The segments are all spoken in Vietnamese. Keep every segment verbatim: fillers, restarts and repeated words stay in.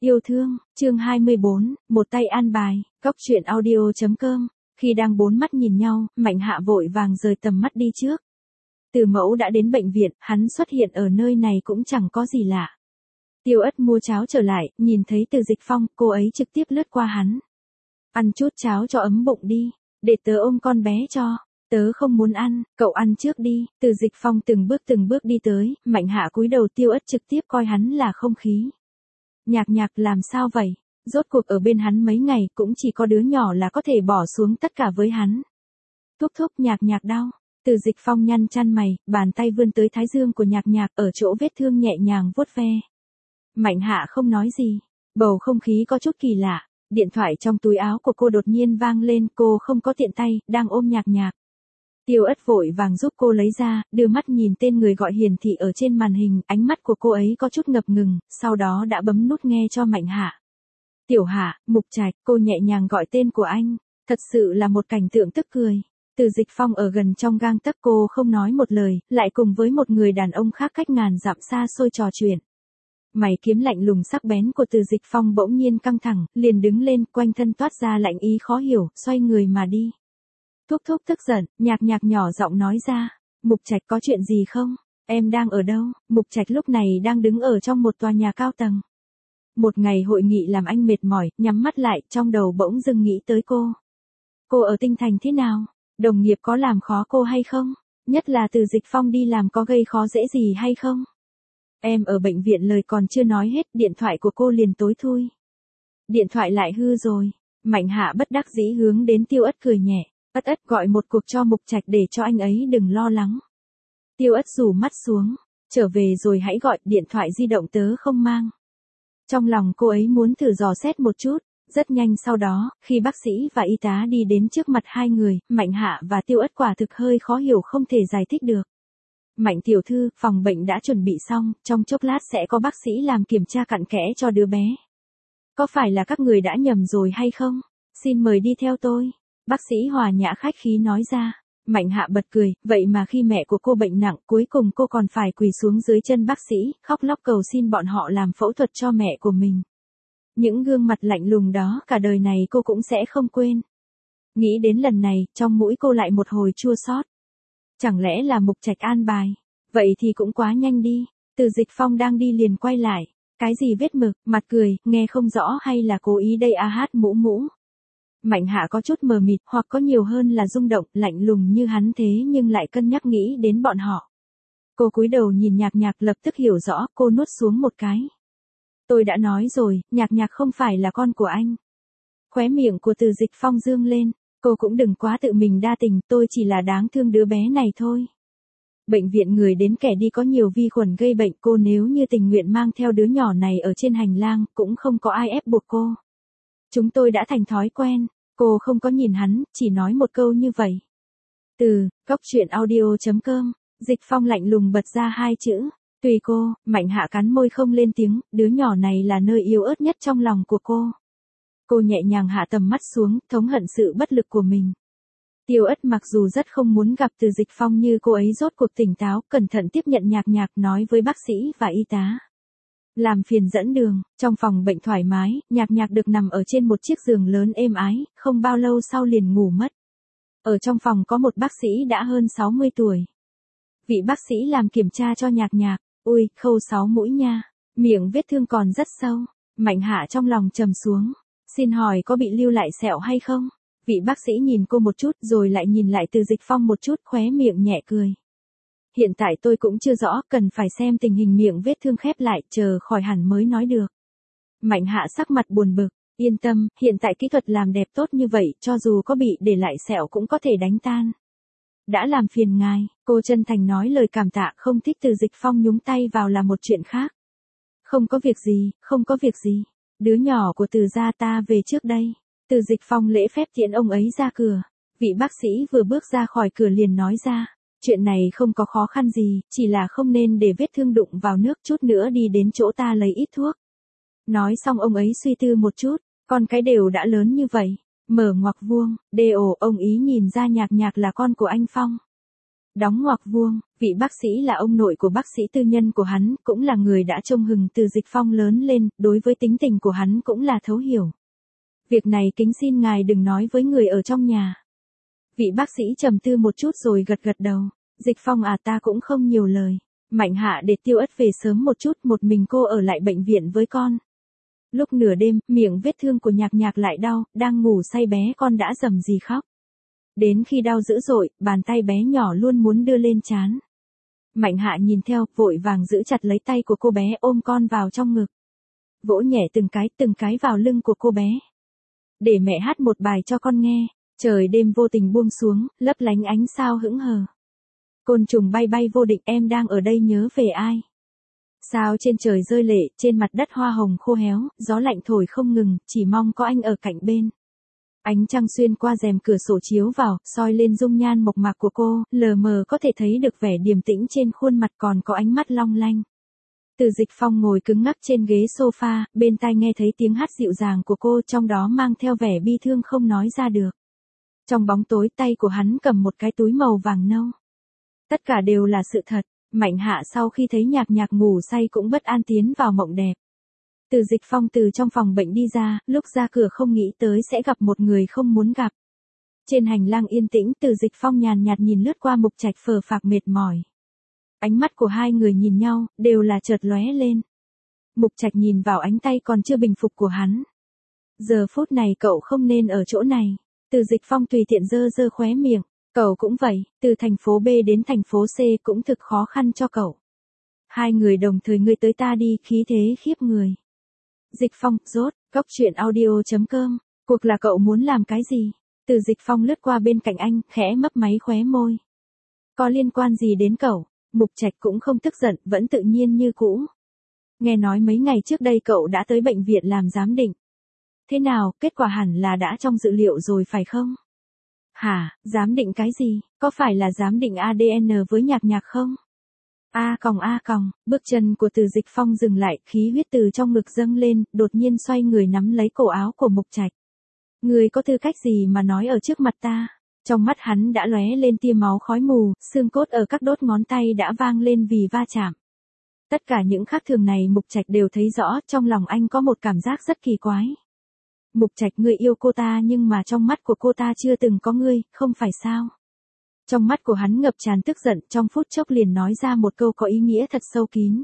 Yêu thương, chương hai mươi bốn, một tay an bài, góc truyện audio.com. Khi đang bốn mắt nhìn nhau, Mạnh Hạ vội vàng rời tầm mắt đi trước. Từ Mẫu đã đến bệnh viện, hắn xuất hiện ở nơi này cũng chẳng có gì lạ. Tiêu Ất mua cháo trở lại, nhìn thấy Từ Dịch Phong, cô ấy trực tiếp lướt qua hắn. Ăn chút cháo cho ấm bụng đi, để tớ ôm con bé cho. Tớ không muốn ăn, cậu ăn trước đi. Từ Dịch Phong từng bước từng bước đi tới, Mạnh Hạ cúi đầu. Tiêu Ất trực tiếp coi hắn là không khí. Nhạc Nhạc làm sao vậy? Rốt cuộc ở bên hắn mấy ngày cũng chỉ có đứa nhỏ là có thể bỏ xuống tất cả với hắn. Thúc thúc, Nhạc Nhạc đau. Từ Dịch Phong nhăn chăn mày, bàn tay vươn tới thái dương của Nhạc Nhạc, ở chỗ vết thương nhẹ nhàng vuốt ve. Mạnh Hạ không nói gì, bầu không khí có chút kỳ lạ. Điện thoại trong túi áo của cô đột nhiên vang lên, cô không có tiện tay, đang ôm Nhạc Nhạc. Tiêu Ất vội vàng giúp cô lấy ra, đưa mắt nhìn tên người gọi hiển thị ở trên màn hình, ánh mắt của cô ấy có chút ngập ngừng, sau đó đã bấm nút nghe cho Mạnh Hạ. Tiểu Hạ, Mục Trạch, cô nhẹ nhàng gọi tên của anh, thật sự là một cảnh tượng tức cười. Từ Dịch Phong ở gần trong gang tấc, cô không nói một lời, lại cùng với một người đàn ông khác cách ngàn dặm xa xôi trò chuyện. Mày kiếm lạnh lùng sắc bén của Từ Dịch Phong bỗng nhiên căng thẳng, liền đứng lên, quanh thân toát ra lạnh ý khó hiểu, xoay người mà đi. Thúc thúc tức giận, Nhạc Nhạc nhỏ giọng nói ra. Mục Trạch, có chuyện gì không? Em đang ở đâu? Mục Trạch lúc này đang đứng ở trong một tòa nhà cao tầng. Một ngày hội nghị làm anh mệt mỏi, nhắm mắt lại, trong đầu bỗng dưng nghĩ tới cô. Cô ở Tinh Thành thế nào? Đồng nghiệp có làm khó cô hay không? Nhất là Từ Dịch Phong đi làm có gây khó dễ gì hay không? Em ở bệnh viện, lời còn chưa nói hết, điện thoại của cô liền tối thui. Điện thoại lại hư rồi. Mạnh Hạ bất đắc dĩ hướng đến Tiêu Ất cười nhẹ. Ất Ất, gọi một cuộc cho Mục Trạch để cho anh ấy đừng lo lắng. Tiêu Ất rủ mắt xuống. Trở về rồi hãy gọi, điện thoại di động tớ không mang. Trong lòng cô ấy muốn thử dò xét một chút. Rất nhanh sau đó, khi bác sĩ và y tá đi đến trước mặt hai người, Mạnh Hạ và Tiêu Ất quả thực hơi khó hiểu, không thể giải thích được. Mạnh tiểu thư, phòng bệnh đã chuẩn bị xong, trong chốc lát sẽ có bác sĩ làm kiểm tra cặn kẽ cho đứa bé. Có phải là các người đã nhầm rồi hay không? Xin mời đi theo tôi. Bác sĩ hòa nhã khách khí nói ra. Mạnh Hạ bật cười, vậy mà khi mẹ của cô bệnh nặng, cuối cùng cô còn phải quỳ xuống dưới chân bác sĩ, khóc lóc cầu xin bọn họ làm phẫu thuật cho mẹ của mình. Những gương mặt lạnh lùng đó cả đời này cô cũng sẽ không quên. Nghĩ đến lần này, trong mũi cô lại một hồi chua xót. Chẳng lẽ là Mục Trạch an bài? Vậy thì cũng quá nhanh đi. Từ Dịch Phong đang đi liền quay lại. Cái gì vết mực, mặt cười, nghe không rõ hay là cố ý đây a hát mũ mũ. Mạnh Hạ có chút mờ mịt, hoặc có nhiều hơn là rung động, lạnh lùng như hắn thế nhưng lại cân nhắc nghĩ đến bọn họ. Cô cúi đầu nhìn Nhạc Nhạc, lập tức hiểu rõ, cô nuốt xuống một cái. Tôi đã nói rồi, Nhạc Nhạc không phải là con của anh. Khóe miệng của Từ Dịch Phong dương lên, cô cũng đừng quá tự mình đa tình, tôi chỉ là đáng thương đứa bé này thôi. Bệnh viện người đến kẻ đi, có nhiều vi khuẩn gây bệnh, cô nếu như tình nguyện mang theo đứa nhỏ này ở trên hành lang, cũng không có ai ép buộc cô. Chúng tôi đã thành thói quen. Cô không có nhìn hắn, chỉ nói một câu như vậy. Từ, góc truyện audio.com, Dịch Phong lạnh lùng bật ra hai chữ. Tùy cô. Mạnh Hạ cắn môi không lên tiếng, đứa nhỏ này là nơi yếu ớt nhất trong lòng của cô. Cô nhẹ nhàng hạ tầm mắt xuống, thống hận sự bất lực của mình. Tiêu Ất mặc dù rất không muốn gặp Từ Dịch Phong như cô ấy rốt cuộc tỉnh táo, cẩn thận tiếp nhận Nhạc Nhạc, nói với bác sĩ và y tá. Làm phiền dẫn đường. Trong phòng bệnh thoải mái, Nhạc Nhạc được nằm ở trên một chiếc giường lớn êm ái, không bao lâu sau liền ngủ mất. Ở trong phòng có một bác sĩ đã hơn sáu mươi tuổi. Vị bác sĩ làm kiểm tra cho Nhạc Nhạc. Ui, khâu sáu mũi nha. Miệng vết thương còn rất sâu. Mạnh Hạ trong lòng trầm xuống. Xin hỏi có bị lưu lại sẹo hay không? Vị bác sĩ nhìn cô một chút rồi lại nhìn lại Từ Dịch Phong một chút, khóe miệng nhẹ cười. Hiện tại tôi cũng chưa rõ, cần phải xem tình hình miệng vết thương khép lại, chờ khỏi hẳn mới nói được. Mạnh Hạ sắc mặt buồn bực, yên tâm, hiện tại kỹ thuật làm đẹp tốt như vậy, cho dù có bị để lại sẹo cũng có thể đánh tan. Đã làm phiền ngài, cô chân thành nói lời cảm tạ, không thích Từ Dịch Phong nhúng tay vào là một chuyện khác. Không có việc gì, không có việc gì. Đứa nhỏ của Từ gia ta về trước đây. Từ Dịch Phong lễ phép tiễn ông ấy ra cửa. Vị bác sĩ vừa bước ra khỏi cửa liền nói ra. Chuyện này không có khó khăn gì, chỉ là không nên để vết thương đụng vào nước, chút nữa đi đến chỗ ta lấy ít thuốc. Nói xong ông ấy suy tư một chút, con cái đều đã lớn như vậy. Mở ngoặc vuông, đê ồ, ông ý nhìn ra Nhạc Nhạc là con của anh Phong. Đóng ngoặc vuông, vị bác sĩ là ông nội của bác sĩ tư nhân của hắn, cũng là người đã trông Hừng Từ Dịch Phong lớn lên, đối với tính tình của hắn cũng là thấu hiểu. Việc này kính xin ngài đừng nói với người ở trong nhà. Vị bác sĩ trầm tư một chút rồi gật gật đầu. Dịch Phong à, ta cũng không nhiều lời. Mạnh Hạ để Tiêu Ất về sớm một chút, một mình cô ở lại bệnh viện với con. Lúc nửa đêm, miệng vết thương của Nhạc Nhạc lại đau, đang ngủ say bé con đã rầm rì khóc. Đến khi đau dữ dội, bàn tay bé nhỏ luôn muốn đưa lên trán. Mạnh Hạ nhìn theo, vội vàng giữ chặt lấy tay của cô bé, ôm con vào trong ngực. Vỗ nhẹ từng cái, từng cái vào lưng của cô bé. Để mẹ hát một bài cho con nghe. Trời đêm vô tình buông xuống, lấp lánh ánh sao hững hờ. Côn trùng bay bay vô định, em đang ở đây nhớ về ai? Sao trên trời rơi lệ, trên mặt đất hoa hồng khô héo, gió lạnh thổi không ngừng, chỉ mong có anh ở cạnh bên. Ánh trăng xuyên qua rèm cửa sổ chiếu vào, soi lên dung nhan mộc mạc của cô, lờ mờ có thể thấy được vẻ điềm tĩnh trên khuôn mặt, còn có ánh mắt long lanh. Từ Dịch Phong ngồi cứng ngắc trên ghế sofa, bên tai nghe thấy tiếng hát dịu dàng của cô, trong đó mang theo vẻ bi thương không nói ra được. Trong bóng tối, tay của hắn cầm một cái túi màu vàng nâu. Tất cả đều là sự thật. Mạnh Hạ sau khi thấy Nhạc Nhạc ngủ say cũng bất an tiến vào mộng đẹp. Từ Dịch Phong từ trong phòng bệnh đi ra, lúc ra cửa không nghĩ tới sẽ gặp một người không muốn gặp. Trên hành lang yên tĩnh, Từ Dịch Phong nhàn nhạt nhìn lướt qua Mục Trạch phờ phạc mệt mỏi. Ánh mắt của hai người nhìn nhau, đều là chợt lóe lên. Mục Trạch nhìn vào ánh tay còn chưa bình phục của hắn. Giờ phút này cậu không nên ở chỗ này. Từ Dịch Phong tùy tiện giơ giơ khóe miệng. Cậu cũng vậy, từ thành phố B đến thành phố C cũng thực khó khăn cho cậu. Hai người đồng thời ngươi tới ta đi, khí thế khiếp người. Dịch Phong, rốt, góc truyện audio chấm com, cuộc là cậu muốn làm cái gì? Từ Dịch Phong lướt qua bên cạnh anh, khẽ mấp máy khóe môi. Có liên quan gì đến cậu? Mục Trạch cũng không tức giận, vẫn tự nhiên như cũ. Nghe nói mấy ngày trước đây cậu đã tới bệnh viện làm giám định. Thế nào, kết quả hẳn là đã trong dự liệu rồi phải không? Hả, giám định cái gì, có phải là giám định a đê en với Nhạc Nhạc không? A còng a còng, bước chân của Từ Dịch Phong dừng lại, khí huyết từ trong ngực dâng lên, đột nhiên xoay người nắm lấy cổ áo của Mục Trạch. Người có tư cách gì mà nói ở trước mặt ta? Trong mắt hắn đã lóe lên tia máu khói mù, xương cốt ở các đốt ngón tay đã vang lên vì va chạm. Tất cả những khác thường này Mục Trạch đều thấy rõ, trong lòng anh có một cảm giác rất kỳ quái. Mục Trạch, ngươi yêu cô ta nhưng mà trong mắt của cô ta chưa từng có ngươi, không phải sao? Trong mắt của hắn ngập tràn tức giận, trong phút chốc liền nói ra một câu có ý nghĩa thật sâu kín.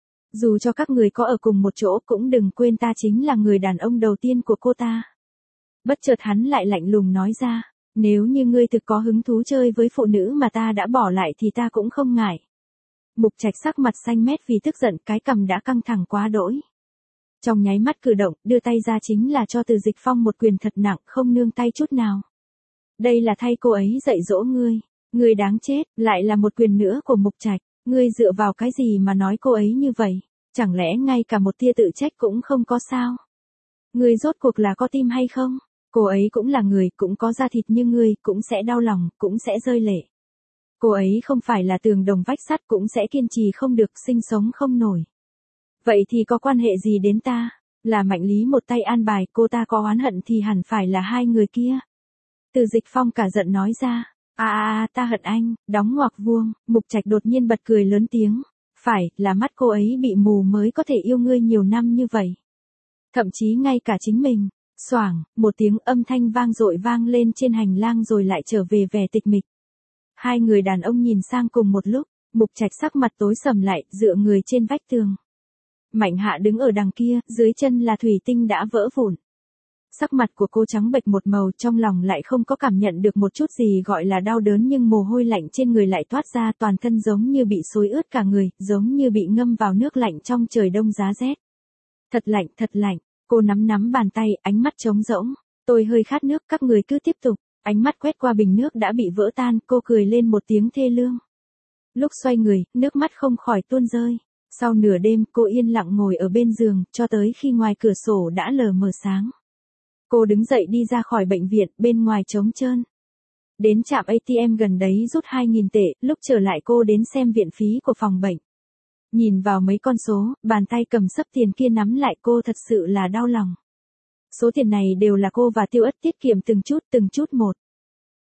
Dù cho các người có ở cùng một chỗ cũng đừng quên ta chính là người đàn ông đầu tiên của cô ta. Bất chợt hắn lại lạnh lùng nói ra, nếu như ngươi thực có hứng thú chơi với phụ nữ mà ta đã bỏ lại thì ta cũng không ngại. Mục Trạch sắc mặt xanh mét vì tức giận, cái cằm đã căng thẳng quá đỗi. Trong nháy mắt cử động, đưa tay ra chính là cho Từ Dịch Phong một quyền thật nặng, không nương tay chút nào. Đây là thay cô ấy dạy dỗ ngươi, ngươi đáng chết, lại là một quyền nữa của Mục Trạch, ngươi dựa vào cái gì mà nói cô ấy như vậy, chẳng lẽ ngay cả một tia tự trách cũng không có sao? Ngươi rốt cuộc là có tim hay không? Cô ấy cũng là người, cũng có da thịt như ngươi, cũng sẽ đau lòng, cũng sẽ rơi lệ. Cô ấy không phải là tường đồng vách sắt, cũng sẽ kiên trì không được, sinh sống không nổi. Vậy thì có quan hệ gì đến ta? Là Mạnh Lý một tay an bài, cô ta có oán hận thì hẳn phải là hai người kia. Từ Dịch Phong cả giận nói ra, à à à, ta hận anh, đóng ngoặc vuông, Mục Trạch đột nhiên bật cười lớn tiếng. Phải, là mắt cô ấy bị mù mới có thể yêu ngươi nhiều năm như vậy. Thậm chí ngay cả chính mình. Xoảng, một tiếng âm thanh vang dội vang lên trên hành lang rồi lại trở về vẻ tịch mịch. Hai người đàn ông nhìn sang cùng một lúc, Mục Trạch sắc mặt tối sầm lại, dựa người trên vách tường. Mạnh Hạ đứng ở đằng kia, dưới chân là thủy tinh đã vỡ vụn. Sắc mặt của cô trắng bệch một màu, trong lòng lại không có cảm nhận được một chút gì gọi là đau đớn, nhưng mồ hôi lạnh trên người lại toát ra, toàn thân giống như bị xối ướt cả người, giống như bị ngâm vào nước lạnh trong trời đông giá rét. Thật lạnh, thật lạnh. Cô nắm nắm bàn tay, ánh mắt trống rỗng. Tôi hơi khát nước, các người cứ tiếp tục. Ánh mắt quét qua bình nước đã bị vỡ tan, cô cười lên một tiếng thê lương. Lúc xoay người, nước mắt không khỏi tuôn rơi. Sau nửa đêm, cô yên lặng ngồi ở bên giường, cho tới khi ngoài cửa sổ đã lờ mờ sáng. Cô đứng dậy đi ra khỏi bệnh viện, bên ngoài trống trơn. Đến trạm a tê em gần đấy rút hai nghìn tệ, lúc trở lại cô đến xem viện phí của phòng bệnh. Nhìn vào mấy con số, bàn tay cầm sấp tiền kia nắm lại, cô thật sự là đau lòng. Số tiền này đều là cô và Tiêu Ất tiết kiệm từng chút từng chút một.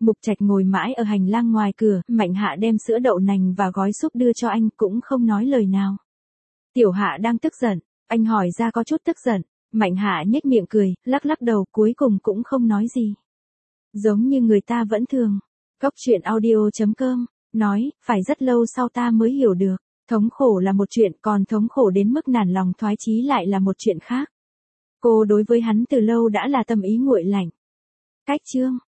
Mục Trạch ngồi mãi ở hành lang ngoài cửa, Mạnh Hạ đem sữa đậu nành và gói súp đưa cho anh cũng không nói lời nào. Tiểu Hạ đang tức giận, anh hỏi ra có chút tức giận, Mạnh Hạ nhếch miệng cười, lắc lắc đầu cuối cùng cũng không nói gì. Giống như người ta vẫn thường. Góc truyện audio.com, nói, phải rất lâu sau ta mới hiểu được, thống khổ là một chuyện còn thống khổ đến mức nản lòng thoái chí lại là một chuyện khác. Cô đối với hắn từ lâu đã là tâm ý nguội lạnh. Cách chương